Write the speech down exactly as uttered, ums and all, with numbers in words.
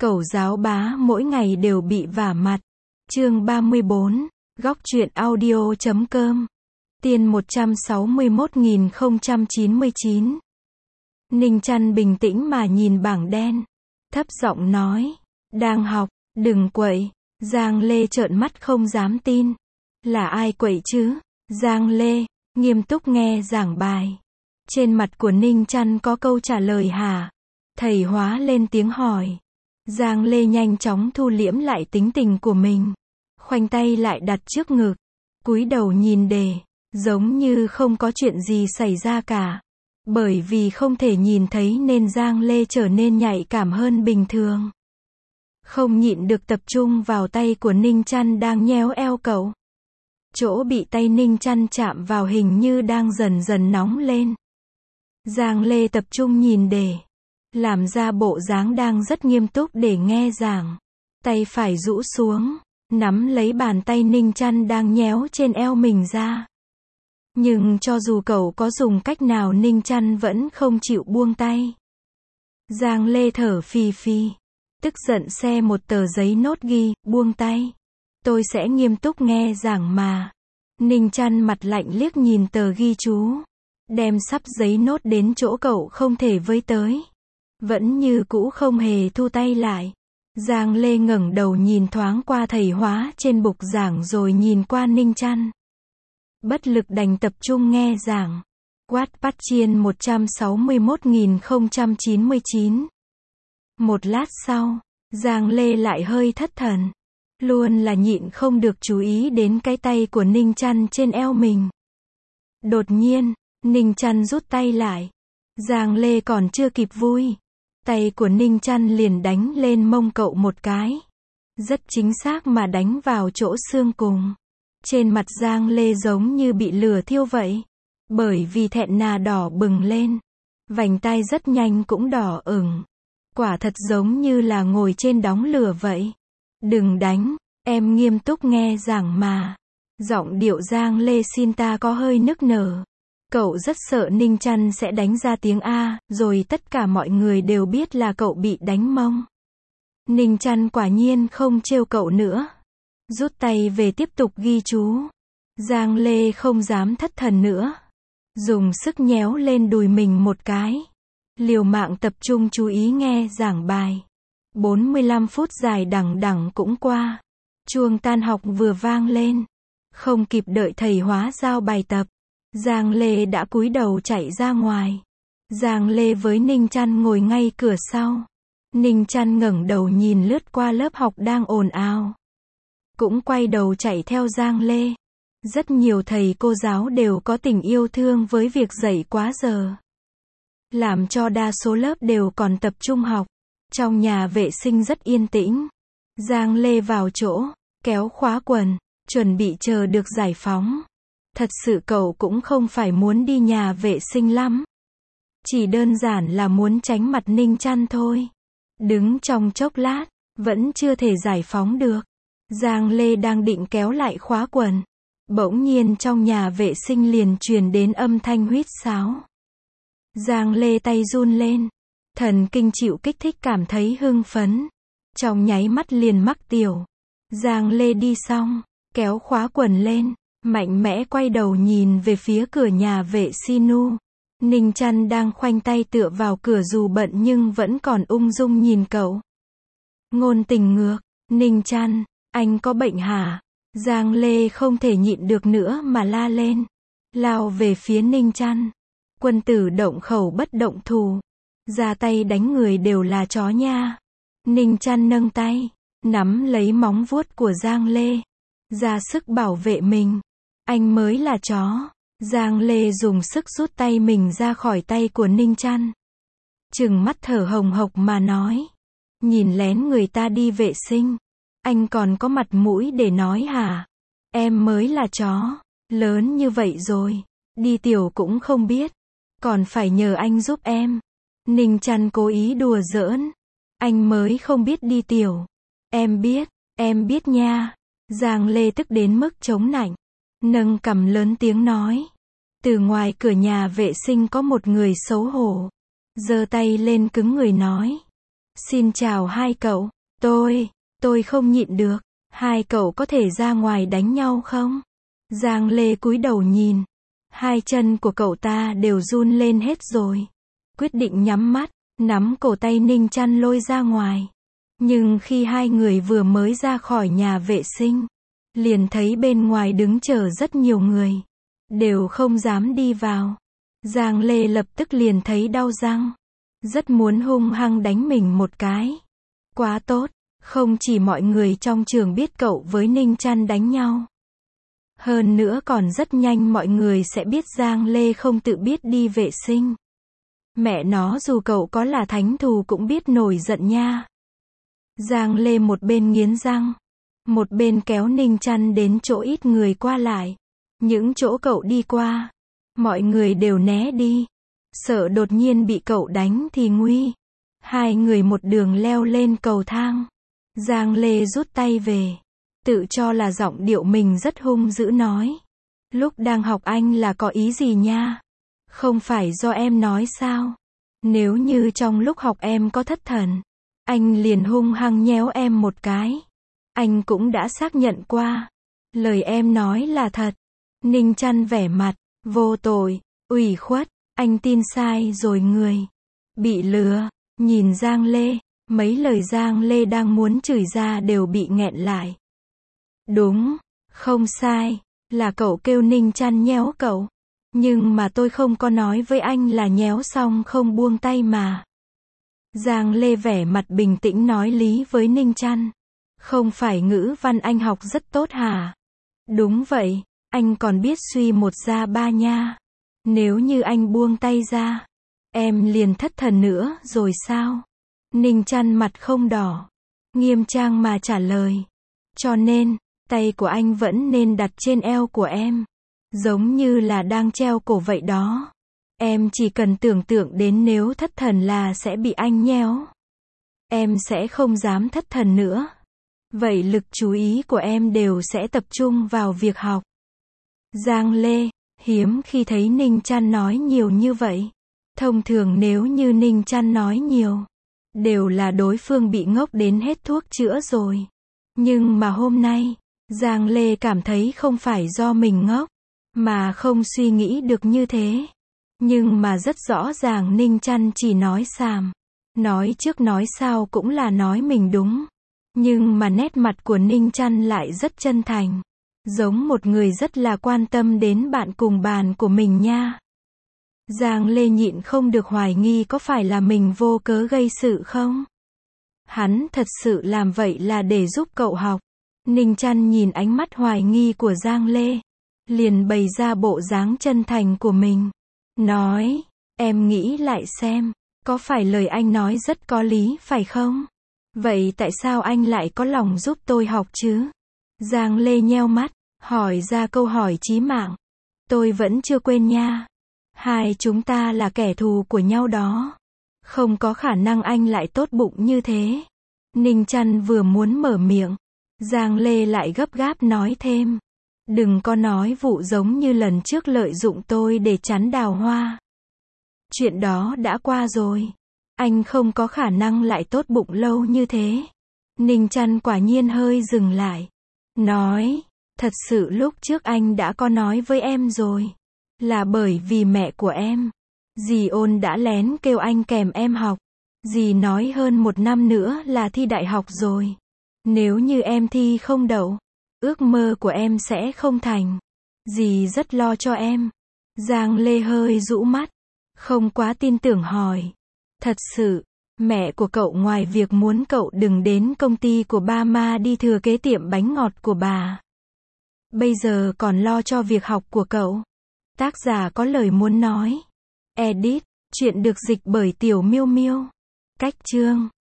Cẩu giáo bá mỗi ngày đều bị vả mặt. Chương ba mươi bốn, góc truyện audio chấm com. Tiên một trăm sáu mươi mốt nghìn không trăm chín mươi chín. Ninh Chăn bình tĩnh mà nhìn bảng đen. Thấp giọng nói. Đang học, đừng quậy. Giang Lê trợn mắt không dám tin. Là ai quậy chứ? Giang Lê, nghiêm túc nghe giảng bài. Trên mặt của Ninh Chăn có câu trả lời hả? Thầy hóa lên tiếng hỏi. Giang Lê nhanh chóng thu liễm lại tính tình của mình. Khoanh tay lại đặt trước ngực. Cúi đầu nhìn đề. Giống như không có chuyện gì xảy ra cả. Bởi vì không thể nhìn thấy nên Giang Lê trở nên nhạy cảm hơn bình thường. Không nhịn được tập trung vào tay của Ninh Chăn đang nhéo eo cậu. Chỗ bị tay Ninh Chăn chạm vào hình như đang dần dần nóng lên. Giang Lê tập trung nhìn đề. Làm ra bộ dáng đang rất nghiêm túc để nghe giảng. Tay phải rũ xuống. Nắm lấy bàn tay Ninh Chăn đang nhéo trên eo mình ra. Nhưng cho dù cậu có dùng cách nào Ninh Chăn vẫn không chịu buông tay. Giang Lê thở phì phì. Tức giận xe một tờ giấy nốt ghi, buông tay. Tôi sẽ nghiêm túc nghe giảng mà. Ninh Chăn mặt lạnh liếc nhìn tờ ghi chú. Đem sắp giấy nốt đến chỗ cậu không thể với tới. Vẫn như cũ không hề thu tay lại. Giang Lê ngẩng đầu nhìn thoáng qua thầy hóa trên bục giảng rồi nhìn qua Ninh Chăn. Bất lực đành tập trung nghe giảng. Wattpad Chiên một trăm sáu mươi mốt nghìn không trăm chín mươi chín. Một lát sau, Giang Lê lại hơi thất thần. Luôn là nhịn không được chú ý đến cái tay của Ninh Chăn trên eo mình. Đột nhiên, Ninh Chăn rút tay lại. Giang Lê còn chưa kịp vui. Tay của Ninh Chăn liền đánh lên mông cậu một cái. Rất chính xác mà đánh vào chỗ xương cùng. Trên mặt Giang Lê giống như bị lửa thiêu vậy. Bởi vì thẹn nà đỏ bừng lên. Vành tai rất nhanh cũng đỏ ửng. Quả thật giống như là ngồi trên đống lửa vậy. Đừng đánh, em nghiêm túc nghe giảng mà. Giọng điệu Giang Lê xin ta có hơi nức nở. Cậu rất sợ Ninh Chăn sẽ đánh ra tiếng A, rồi tất cả mọi người đều biết là cậu bị đánh mông. Ninh Chăn quả nhiên không trêu cậu nữa. Rút tay về tiếp tục ghi chú. Giang Lê không dám thất thần nữa. Dùng sức nhéo lên đùi mình một cái. Liều mạng tập trung chú ý nghe giảng bài. bốn mươi lăm phút dài đằng đẵng cũng qua. Chuông tan học vừa vang lên. Không kịp đợi thầy hóa giao bài tập. Giang Lê đã cúi đầu chạy ra ngoài. Giang Lê với Ninh Chăn ngồi ngay cửa sau. Ninh Chăn ngẩng đầu nhìn lướt qua lớp học đang ồn ào. Cũng quay đầu chạy theo Giang Lê. Rất nhiều thầy cô giáo đều có tình yêu thương với việc dạy quá giờ. Làm cho đa số lớp đều còn tập trung học. Trong nhà vệ sinh rất yên tĩnh. Giang Lê vào chỗ, kéo khóa quần, chuẩn bị chờ được giải phóng. Thật sự cậu cũng không phải muốn đi nhà vệ sinh lắm. Chỉ đơn giản là muốn tránh mặt Ninh Chăn thôi. Đứng trong chốc lát, vẫn chưa thể giải phóng được. Giang Lê đang định kéo lại khóa quần. Bỗng nhiên trong nhà vệ sinh liền truyền đến âm thanh huýt sáo. Giang Lê tay run lên. Thần kinh chịu kích thích cảm thấy hưng phấn. Trong nháy mắt liền mắc tiểu. Giang Lê đi xong, kéo khóa quần lên. Mạnh mẽ quay đầu nhìn về phía cửa nhà vệ sinh. Ninh Chăn đang khoanh tay tựa vào cửa dù bận nhưng vẫn còn ung dung nhìn cậu. Ngôn tình ngược. Ninh Chăn, anh có bệnh hả? Giang Lê không thể nhịn được nữa mà la lên. Lao về phía Ninh Chăn. Quân tử động khẩu bất động thủ. Ra tay đánh người đều là chó nha. Ninh Chăn nâng tay. Nắm lấy móng vuốt của Giang Lê. Ra sức bảo vệ mình. Anh mới là chó. Giang Lê dùng sức rút tay mình ra khỏi tay của Ninh Chăn. Trừng mắt thở hồng hộc mà nói. Nhìn lén người ta đi vệ sinh. Anh còn có mặt mũi để nói hả? Em mới là chó. Lớn như vậy rồi. Đi tiểu cũng không biết. Còn phải nhờ anh giúp em. Ninh Chăn cố ý đùa giỡn. Anh mới không biết đi tiểu. Em biết, em biết nha. Giang Lê tức đến mức chống nạnh. Nâng cằm lớn tiếng nói. Từ ngoài cửa nhà vệ sinh có một người xấu hổ. Giơ tay lên cứng người nói. Xin chào hai cậu, tôi, tôi không nhịn được, hai cậu có thể ra ngoài đánh nhau không? Giang Lê cúi đầu nhìn, hai chân của cậu ta đều run lên hết rồi. Quyết định nhắm mắt, nắm cổ tay Ninh Chăn lôi ra ngoài. Nhưng khi hai người vừa mới ra khỏi nhà vệ sinh, liền thấy bên ngoài đứng chờ rất nhiều người, đều không dám đi vào. Giang Lê lập tức liền thấy đau răng, rất muốn hung hăng đánh mình một cái. Quá tốt, không chỉ mọi người trong trường biết cậu với Ninh Chăn đánh nhau, hơn nữa còn rất nhanh mọi người sẽ biết Giang Lê không tự biết đi vệ sinh. Mẹ nó, dù cậu có là thánh thù cũng biết nổi giận nha. Giang Lê một bên nghiến răng, một bên kéo Ninh Chăn đến chỗ ít người qua lại. Những chỗ cậu đi qua, mọi người đều né đi, sợ đột nhiên bị cậu đánh thì nguy. Hai người một đường leo lên cầu thang. Giang Lê rút tay về, tự cho là giọng điệu mình rất hung dữ nói. Lúc đang học anh là có ý gì nha? Không phải do em nói sao? Nếu như trong lúc học em có thất thần, anh liền hung hăng nhéo em một cái. Anh cũng đã xác nhận qua, lời em nói là thật. Ninh Chăn vẻ mặt vô tội, ủy khuất, anh tin sai rồi người. Bị lừa, nhìn Giang Lê, mấy lời Giang Lê đang muốn chửi ra đều bị nghẹn lại. Đúng, không sai, là cậu kêu Ninh Chăn nhéo cậu. Nhưng mà tôi không có nói với anh là nhéo xong không buông tay mà. Giang Lê vẻ mặt bình tĩnh nói lý với Ninh Chăn. Không phải ngữ văn anh học rất tốt hả? Đúng vậy, anh còn biết suy một ra ba nha. Nếu như anh buông tay ra, em liền thất thần nữa rồi sao? Ninh Chăn mặt không đỏ, nghiêm trang mà trả lời. Cho nên, tay của anh vẫn nên đặt trên eo của em, giống như là đang treo cổ vậy đó. Em chỉ cần tưởng tượng đến nếu thất thần là sẽ bị anh nhéo, em sẽ không dám thất thần nữa. Vậy lực chú ý của em đều sẽ tập trung vào việc học. Giang Lê, hiếm khi thấy Ninh Chăn nói nhiều như vậy. Thông thường nếu như Ninh Chăn nói nhiều, đều là đối phương bị ngốc đến hết thuốc chữa rồi. Nhưng mà hôm nay, Giang Lê cảm thấy không phải do mình ngốc, mà không suy nghĩ được như thế. Nhưng mà rất rõ ràng Ninh Chăn chỉ nói xàm. Nói trước nói sau cũng là nói mình đúng. Nhưng mà nét mặt của Ninh Chăn lại rất chân thành. Giống một người rất là quan tâm đến bạn cùng bàn của mình nha. Giang Lê nhịn không được hoài nghi có phải là mình vô cớ gây sự không? Hắn thật sự làm vậy là để giúp cậu học. Ninh Chăn nhìn ánh mắt hoài nghi của Giang Lê, liền bày ra bộ dáng chân thành của mình. Nói, em nghĩ lại xem, có phải lời anh nói rất có lý phải không? Vậy tại sao anh lại có lòng giúp tôi học chứ? Giang Lê nheo mắt, hỏi ra câu hỏi chí mạng. Tôi vẫn chưa quên nha. Hai chúng ta là kẻ thù của nhau đó. Không có khả năng anh lại tốt bụng như thế. Ninh Chăn vừa muốn mở miệng, Giang Lê lại gấp gáp nói thêm. Đừng có nói vụ giống như lần trước lợi dụng tôi để chắn đào hoa. Chuyện đó đã qua rồi. Anh không có khả năng lại tốt bụng lâu như thế. Ninh Chăn quả nhiên hơi dừng lại. Nói, thật sự lúc trước anh đã có nói với em rồi. Là bởi vì mẹ của em, dì Ôn đã lén kêu anh kèm em học. Dì nói hơn một năm nữa là thi đại học rồi. Nếu như em thi không đậu, ước mơ của em sẽ không thành. Dì rất lo cho em. Giang Lê hơi rũ mắt, không quá tin tưởng hỏi. Thật sự, mẹ của cậu ngoài việc muốn cậu đừng đến công ty của ba mà đi thừa kế tiệm bánh ngọt của bà, bây giờ còn lo cho việc học của cậu. Tác giả có lời muốn nói. Edit, chuyện được dịch bởi Tiểu Miêu Miêu. Cách chương